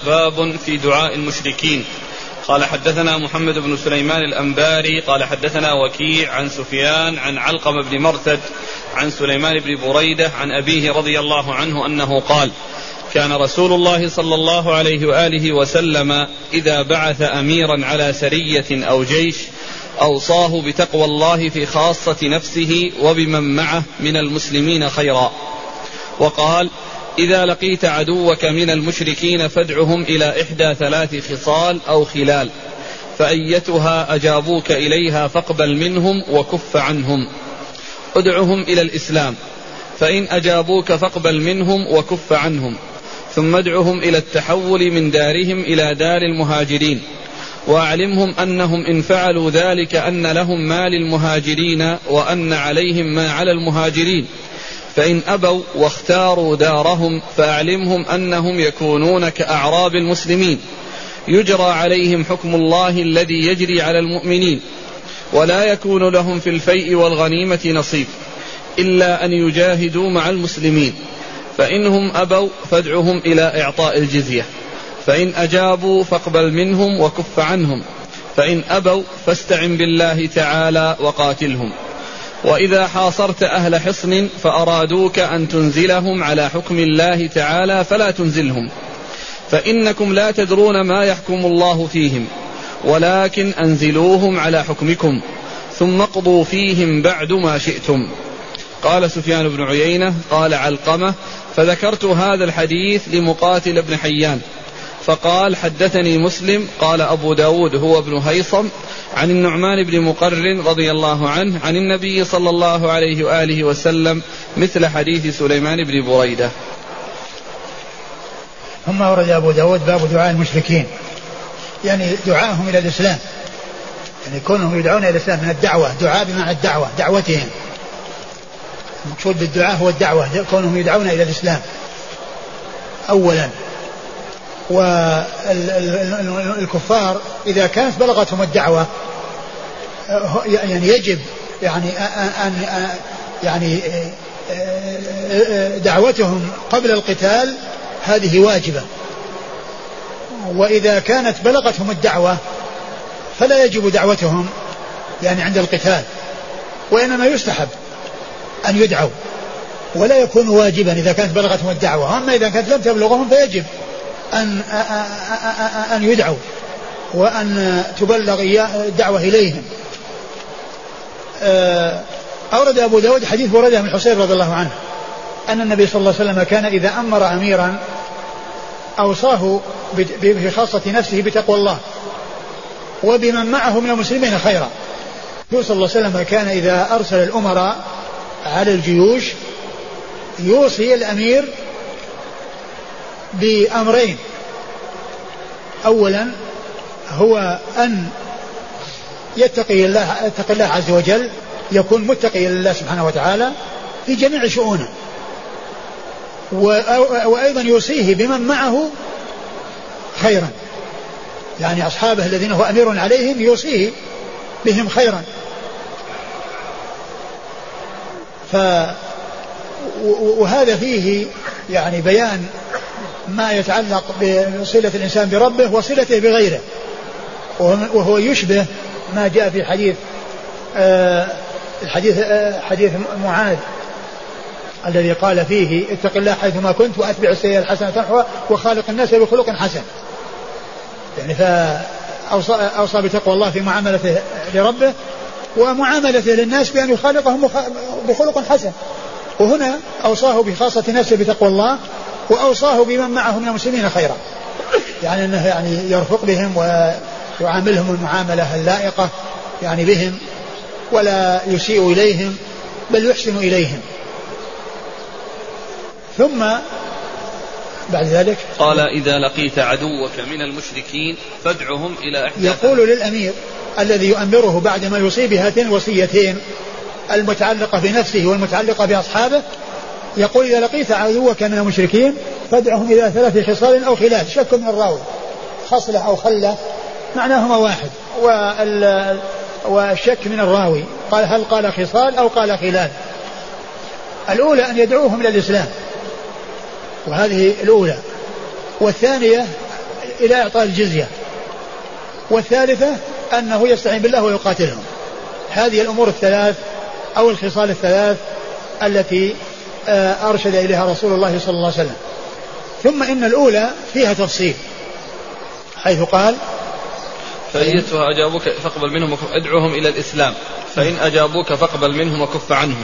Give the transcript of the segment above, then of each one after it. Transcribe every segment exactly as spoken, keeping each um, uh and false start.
باب في دعاء المشركين. قال حدثنا محمد بن سليمان الأنباري قال حدثنا وكيع عن سفيان عن علقمة بن مرثد عن سليمان بن بريدة عن أبيه رضي الله عنه أنه قال: كان رسول الله صلى الله عليه وآله وسلم إذا بعث أميرا على سرية أو جيش أوصاه بتقوى الله في خاصة نفسه وبمن معه من المسلمين خيرا، وقال: إذا لقيت عدوك من المشركين فادعهم إلى إحدى ثلاث خصال أو خلال، فأيتها أجابوك إليها فاقبل منهم وكف عنهم. ادعهم إلى الإسلام، فإن أجابوك فاقبل منهم وكف عنهم، ثم ادعهم إلى التحول من دارهم إلى دار المهاجرين، وأعلمهم أنهم إن فعلوا ذلك أن لهم ما للمهاجرين وأن عليهم ما على المهاجرين، فإن أبوا واختاروا دارهم فأعلمهم أنهم يكونون كأعراب المسلمين يجرى عليهم حكم الله الذي يجري على المؤمنين، ولا يكون لهم في الفيء والغنيمة نصيب إلا أن يجاهدوا مع المسلمين، فإنهم أبوا فادعهم إلى إعطاء الجزية، فإن أجابوا فاقبل منهم وكف عنهم، فإن أبوا فاستعن بالله تعالى وقاتلهم. وإذا حاصرت أهل حصن فأرادوك أن تنزلهم على حكم الله تعالى فلا تنزلهم، فإنكم لا تدرون ما يحكم الله فيهم، ولكن أنزلوهم على حكمكم ثم اقضوا فيهم بعد ما شئتم. قال سفيان بن عيينة قال علقمة: فذكرت هذا الحديث لمقاتل بن حيان، فقال: حدثني مسلم قال أبو داود هو ابن هيصم عن النعمان بن مقرن رضي الله عنه عن النبي صلى الله عليه وآله وسلم مثل حديث سليمان بن بريدة. ثم ورد أبو داود باب دعاء المشركين، يعني دعاءهم إلى الإسلام، يعني كونهم يدعون إلى الإسلام من الدعوة، دعاء بمعنى الدعوة، دعوتهم، المقصود بالدعاء هو الدعوة، كونهم يدعون إلى الإسلام أولا. والكفار إذا كانت بلغتهم الدعوة يعني يجب يعني أن يعني دعوتهم قبل القتال هذه واجبة، وإذا كانت بلغتهم الدعوة فلا يجب دعوتهم يعني عند القتال، وإنما يستحب أن يدعوا ولا يكون واجبا إذا كانت بلغتهم الدعوة. أما إذا كانت لم تبلغهم فيجب أن أن يدعوا وأن تبلغ الدعوة إليهم. أورد أبو داود حديث بريدة بن الحصيب رضي الله عنه أن النبي صلى الله عليه وسلم كان إذا أمر أميرا أوصاه بخاصة نفسه بتقوى الله وبمن معه من المسلمين خيرا. صلى الله عليه وسلم كان إذا أرسل الأمراء على الجيوش يوصي الأمير بأمرين: أولا هو أن يتقي الله, يتقي الله عز وجل، يكون متقي لله سبحانه وتعالى في جميع شؤونه، وأيضا يوصيه بمن معه خيرا، يعني أصحابه الذين هو أمير عليهم يوصيه بهم خيرا. ف وهذا فيه يعني بيان ما يتعلق بصلة الإنسان بربه وصلته بغيره، وهو يشبه ما جاء في حديث آه الحديث آه حديث معاذ الذي قال فيه: اتق الله حيثما كنت وأتبع السيئة الحسنة تمحوها وخالق الناس بخلق حسن. يعني فأوصى أوصى بتقوى الله في معاملته لربه ومعاملته للناس بأن يخالقهم بخلق حسن، وهنا أوصاه بخاصة نفسه بتقوى الله وأوصاه بمن معه من المسلمين خيرا، يعني أنه يعني يرفق بهم ويعاملهم المعاملة اللائقة يعني بهم، ولا يسيء إليهم بل يحسن إليهم. ثم بعد ذلك قال: إذا لقيت عدوك من المشركين فادعهم إلى إحدى. يقول للأمير الذي يؤمره بعد ما يصيب هاتين الوصيتين المتعلقة بنفسه والمتعلقة بأصحابه، يقول: إذا لقيت عدوك من المشركين فادعهم إلى ثلاث خصال أو خلال. شك من الراوي، خصلة أو خلة معناهما واحد، والشك من الراوي قال هل قال خصال أو قال خلال. الأولى أن يدعوهم إلى الإسلام، وهذه الأولى، والثانية إلى إعطاء الجزية. والثالثة أنه يستعين بالله ويقاتلهم. هذه الأمور الثلاث أو الخصال الثلاث التي أرشد إليها رسول الله صلى الله عليه وسلم. ثم إن الأولى فيها تفصيل حيث قال فإيتها أجابوك فاقبل منهم وكف ادعوهم إلى الإسلام فإن أجابوك فاقبل منهم وكف عنهم.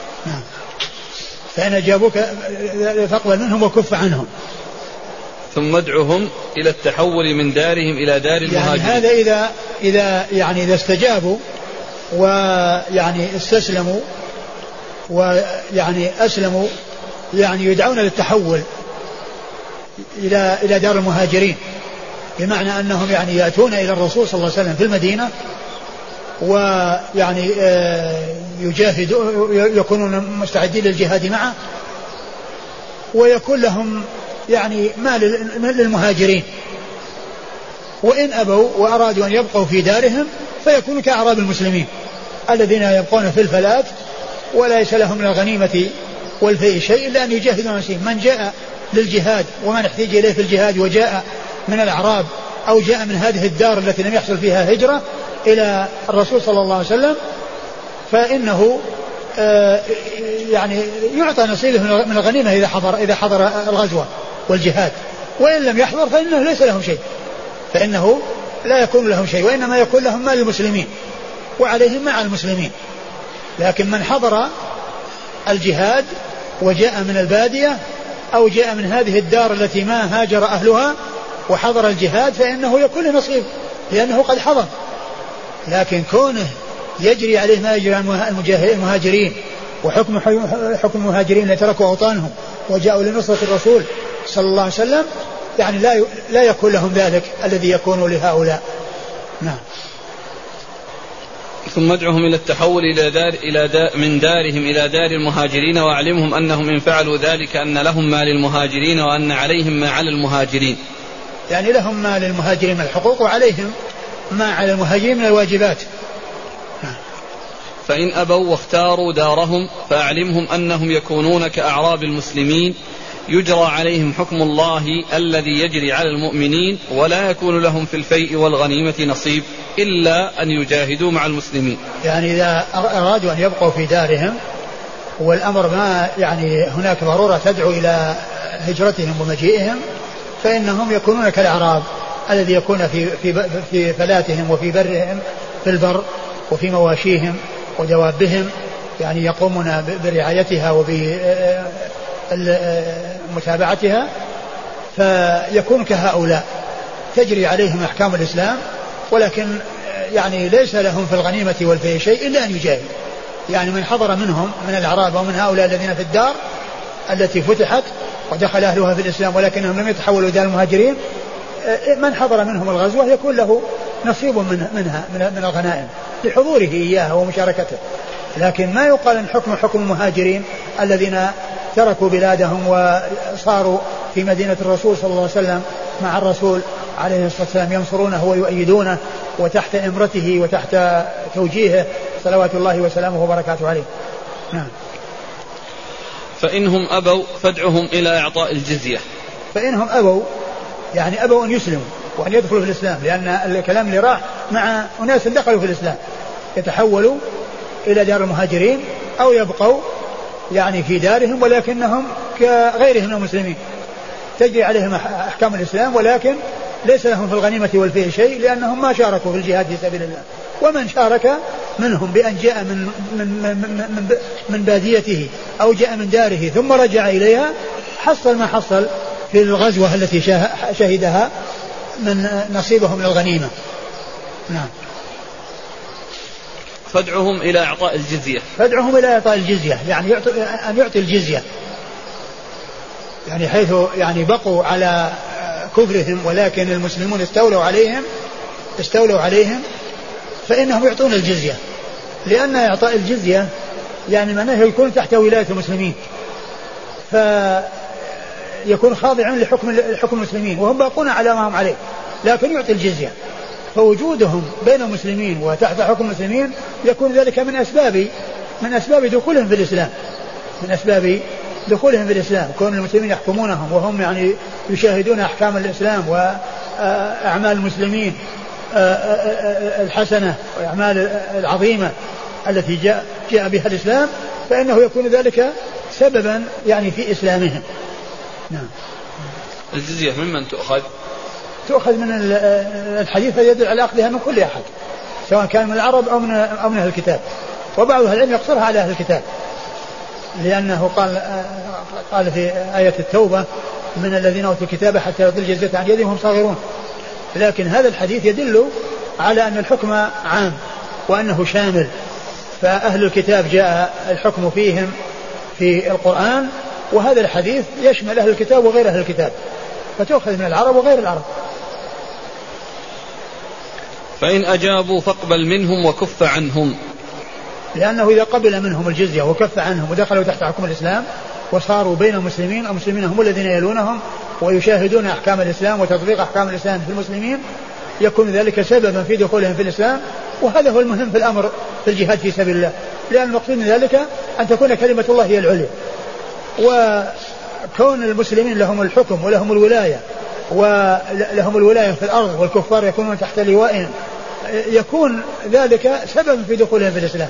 فإن أجابوك فاقبل منهم وكف عنهم. ثم ادعوهم إلى التحول من دارهم إلى دار المهاجرين. يعني هذا إذا إذا يعني إذا استجابوا ويعني استسلموا ويعني أسلموا يعني يدعون للتحول إلى إلى دار المهاجرين، بمعنى أنهم يعني يأتون إلى الرسول صلى الله عليه وسلم في المدينة ويعني يجاهدوا يكونون مستعدين للجهاد معه، ويكون لهم يعني مال للمهاجرين، وإن أبوا وأرادوا أن يبقوا في دارهم فيكونوا كأعراب المسلمين الذين يبقون في الفلات وليس لهم من الغنيمة والفيء شيء إلا أن يجاهدوا نفسهم. من جاء للجهاد ومن احتاج إليه في الجهاد وجاء من الأعراب أو جاء من هذه الدار التي لم يحصل فيها هجرة إلى الرسول صلى الله عليه وسلم فإنه آه يعني يعطى نصيبه من الغنيمة إذا حضر إذا حضر الغزوة والجهاد، وإن لم يحضر فإنه ليس لهم شيء، فإنه لا يكون لهم شيء، وإنما يكون لهم مال المسلمين وعليهم مع المسلمين. لكن من حضر الجهاد وجاء من البادية أو جاء من هذه الدار التي ما هاجر أهلها وحضر الجهاد فإنه يكون له نصيب لأنه قد حضر. لكن كونه يجري عليه ما يجري على المهاجرين وحكم حكم المهاجرين اللي تركوا أوطانهم وجاءوا لنصرة الرسول صلى الله عليه وسلم يعني لا لا يكون لهم ذلك الذي يكون لهؤلاء. نعم. ثم ادعهم إلى التحول إلى دار إلى دار من دارهم إلى دار المهاجرين وأعلمهم أنهم إن فعلوا ذلك أن لهم ما للمهاجرين وأن عليهم ما على المهاجرين. يعني لهم ما للمهاجرين من الحقوق وعليهم ما على المهاجرين من الواجبات. فإن أبوا واختاروا دارهم فأعلمهم أنهم يكونون كأعراب المسلمين يجرى عليهم حكم الله الذي يجري على المؤمنين ولا يكون لهم في الفيء والغنيمة نصيب إلا أن يجاهدوا مع المسلمين. يعني إذا أرادوا أن يبقوا في دارهم والأمر ما يعني هناك ضرورة تدعو إلى هجرتهم ومجيئهم فإنهم يكونون كالأعراب الذي يكون في في في فلاتهم وفي برهم في البر وفي مواشيهم ودوابهم، يعني يقومون برعايتها وبمتابعتها فيكون كهؤلاء تجري عليهم أحكام الإسلام، ولكن يعني ليس لهم في الغنيمة والفيء شيء إلا أن يجاهد. يعني من حضر منهم من الأعراب ومن هؤلاء الذين في الدار التي فتحت ودخل أهلها في الإسلام ولكنهم لم يتحولوا إلى المهاجرين، من حضر منهم الغزوة يكون له نصيب من منها من الغنائم لحضوره إياها ومشاركته. لكن ما يقال أن حكم حكم المهاجرين الذين تركوا بلادهم وصاروا في مدينة الرسول صلى الله عليه وسلم مع الرسول عليه الصلاة والسلام ينصرونه ويؤيدونه وتحت إمرته وتحت توجيهه صلوات الله وسلامه وبركاته عليه. نعم. فإنهم أبوا فادعهم إلى إعطاء الجزية. فإنهم أبوا يعني أبوا أن يسلموا وأن يدخلوا في الإسلام، لأن الكلام اللي راح مع أناس دخلوا في الإسلام يتحولوا إلى دار المهاجرين أو يبقوا يعني في دارهم ولكنهم كغيرهم من المسلمين تجري عليهم أحكام الإسلام ولكن ليس لهم في الغنيمة والفيء شيء لأنهم ما شاركوا في الجهاد في سبيل الله. ومن شارك منهم بأن جاء من, من, من, من, من باديته أو جاء من داره ثم رجع إليها حصل ما حصل في الغزوة التي شهدها من نصيبه من الغنيمة. نعم. فادعهم إلى إعطاء الجزية. فادعهم إلى إعطاء الجزية يعني يعطي أن يعطي الجزية، يعني حيث يعني بقوا على كفرهم ولكن المسلمون استولوا عليهم استولوا عليهم فإنهم يعطون الجزية، لأن إعطاء الجزية يعني معناه يكون تحت ولاية المسلمين فيكون خاضعين لحكم الحكم المسلمين وهم باقون على ما هم عليه لكن يعطي الجزية. فوجودهم بين المسلمين وتحت حكم المسلمين يكون ذلك من أسباب من أسباب دخولهم في الإسلام من أسباب دخولهم في الإسلام كون المسلمين يحكمونهم وهم يعني يشاهدون أحكام الإسلام أعمال المسلمين الحسنة والأعمال العظيمة التي جاء, جاء بها الإسلام فإنه يكون ذلك سببا يعني في إسلامهم. نعم. الجزية ممن تؤخذ؟ تؤخذ من الحديث يدل على أخذها من كل أحد سواء كان من العرب أو من, أو من أهل الكتاب، وبعض أهل العلم يقصرها على أهل الكتاب لأنه قال, قال في آية التوبة من الذين أوتوا الكتاب حتى يعطوا الجزية عن يدهم هم صاغرون، لكن هذا الحديث يدل على أن الحكم عام وأنه شامل، فأهل الكتاب جاء الحكم فيهم في القرآن، وهذا الحديث يشمل أهل الكتاب وغير أهل الكتاب، فتؤخذ من العرب وغير العرب. فإن أجابوا فاقبل منهم وكف عنهم، لأنه إذا قبل منهم الجزية وكف عنهم ودخلوا تحت حكم الإسلام وصاروا بين المسلمين، المسلمين هم الذين يلونهم ويشاهدون أحكام الإسلام وتطبيق أحكام الإسلام في المسلمين، يكون ذلك سببا في دخولهم في الإسلام، وهذا هو المهم في الأمر في الجهاد في سبيل الله، لأن المقصود من ذلك أن تكون كلمة الله هي العليا، وكون المسلمين لهم الحكم ولهم الولاية ولهم الولاية في الأرض والكفار يكونون تحت لوائهم، يكون ذلك سببا في دخولهم في الإسلام.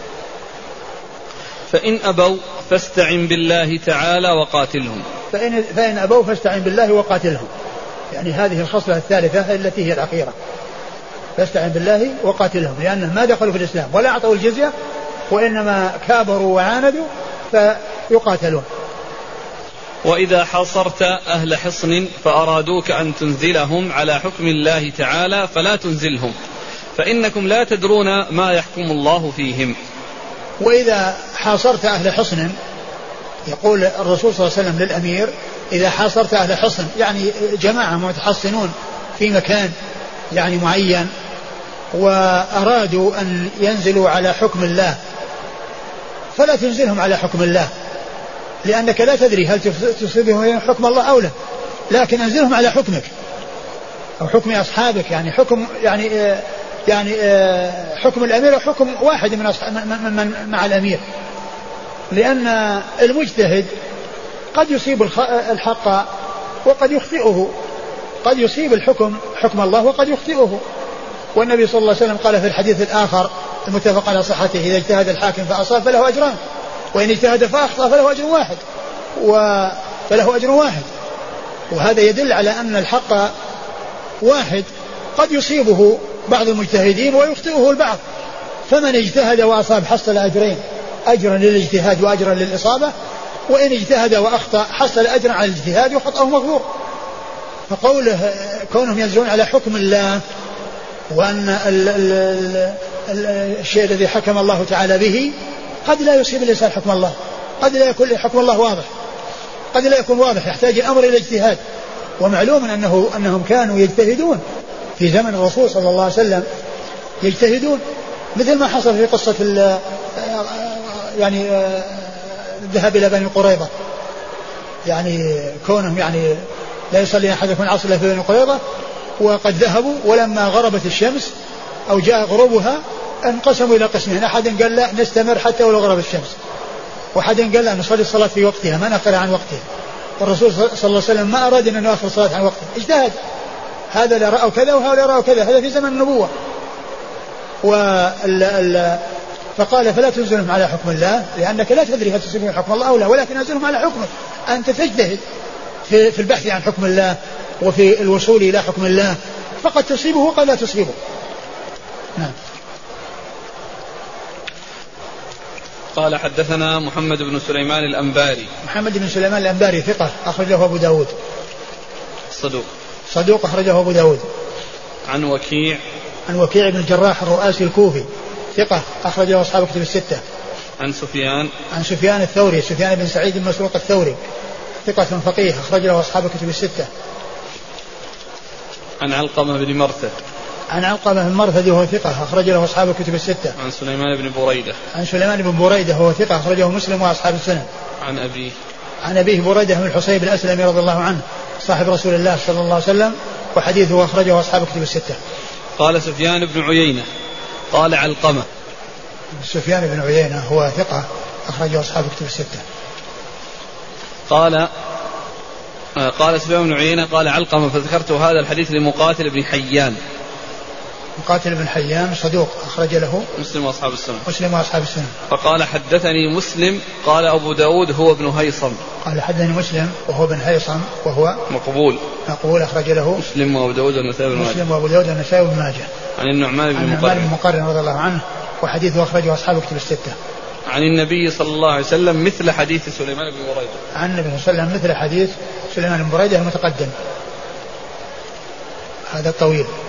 فإن أبوا فاستعن بالله تعالى وقاتلهم، فإن, فإن أبوا فاستعن بالله وقاتلهم، يعني هذه الخصلة الثالثة التي هي الأخيرة، فاستعن بالله وقاتلهم، لأنهم ما دخلوا في الإسلام ولا أعطوا الجزية وإنما كابروا وعاندوا فيقاتلون. وإذا حاصرت أهل حصن فأرادوك أن تنزلهم على حكم الله تعالى فلا تنزلهم، فإنكم لا تدرون ما يحكم الله فيهم. وإذا حاصرت أهل حصن، يقول الرسول صلى الله عليه وسلم للأمير إذا حاصرت أهل حصن، يعني جماعة متحصنون في مكان يعني معين وأرادوا أن ينزلوا على حكم الله فلا تنزلهم على حكم الله، لأنك لا تدري هل تصيبهم حكم الله أو لا، لكن انزلهم على حكمك أو حكم أصحابك، يعني حكم يعني يعني حكم الأمير أو حكم واحد من, من, من مع الأمير، لأن المجتهد قد يصيب الحق وقد يخطئه، قد يصيب الحكم حكم الله وقد يخطئه، والنبي صلى الله عليه وسلم قال في الحديث الآخر المتفق على صحته إذا اجتهد الحاكم فأصاب فله أجران، وإن اجتهد فأخطأ فله أجر واحد فله أجر واحد، وهذا يدل على أن الحق واحد قد يصيبه بعض المجتهدين ويخطئه البعض، فمن اجتهد وأصاب حصل أجرين، أجرا للاجتهاد وأجرا للإصابة، وإن اجتهد وأخطأ حصل أجرا على الاجتهاد وخطأه مغفور. فقوله كونهم ينزلون على حكم الله، وأن ال ال ال الشيء الذي حكم الله تعالى به قد لا يصيب الإنسان حكم الله، قد لا يكون حكم الله واضح، قد لا يكون واضح، يحتاج الأمر إلى اجتهاد. ومعلوم أنه أنهم كانوا يجتهدون في زمن الرسول صلى الله عليه وسلم، يجتهدون مثل ما حصل في قصة يعني الذهاب إلى بني قريظة، يعني كونهم يعني لا يصلي أحدكم العصر إلا في بني قريظة، وقد ذهبوا ولما غربت الشمس أو جاء غروبها انقسموا إلى قسمين، أحد قال لا نستمر حتى ولو غربت الشمس، وأحد قال لا نصلي الصلاة في وقتها ما نأخر عن وقتها، والرسول صلى الله عليه وسلم ما أراد أن نؤخر الصلاة عن وقتها، اجتهد، هذا لا رأوا كذا وهذا رأوا كذا، هذا في زمن النبوة. وال ال فقال فلا تنزلهم على حكم الله لأنك لا تدري هل تصيبهم حكم الله أو لا، ولكن انزلهم على حكمك، أنت تجتهد في, في البحث عن حكم الله وفي الوصول إلى حكم الله، فقد تصيبه وقد لا تصيبه. نعم. قال حدثنا محمد بن سليمان الأنباري. محمد بن سليمان الأنباري ثقة أخرجه أبو داود. صدوق. صدوق أخرجه أبو داود. عن وكيع. عن وكيع بن الجراح الرؤاسي الكوفي ثقة أخرجه أصحاب كتب الستة. عن سفيان. عن سفيان الثوري سفيان بن سعيد بن مسروق الثوري ثقة فقيه أخرجه أصحاب كتب الستة. عن علقمة بن مرثد. عن علقمة بن مرثد وهو ثقة أخرج له أصحاب الكتب الستة. عن سليمان بن بريدة. عن سليمان بن بريدة وهو ثقة أخرجه مسلم وأصحاب السنن. عن أبيه. عن أبيه بريدة بن الحصيب الأسلمي رضي الله عنه صاحب رسول الله صلى الله عليه وسلم، وحديثه أخرجه أصحاب الكتب الستة. قال سفيان بن عيينة قال علقمة. سفيان بن عيينة هو ثقة أخرجه أصحاب الكتب الستة. قال قال سفيان بن عيينة قال علقمة فذكرت هذا الحديث لمقاتل بن حيان. مقاتل بن حيان صدوق أخرج له مسلم وأصحاب السنة. مسلم وأصحاب السنة. فقال حدثني مسلم قال أبو داود هو ابن هيصم. قال حدثني مسلم وهو ابن هيصم وهو مقبول. مقبول أخرج له مسلم وأبو داود والنسائي بن ماجه. مسلم وأبو داود والنسائي بن ماجه. عن النعمان بن مقرن. عن النعمان بن رضي الله عنه وحديثه أخرجه أصحاب كتب الستة. عن النبي صلى الله عليه وسلم مثل حديث سليمان بن بريدة. عن النبي صلى الله عليه وسلم مثل حديث سليمان بن بريدة المتقدم هذا الطويل.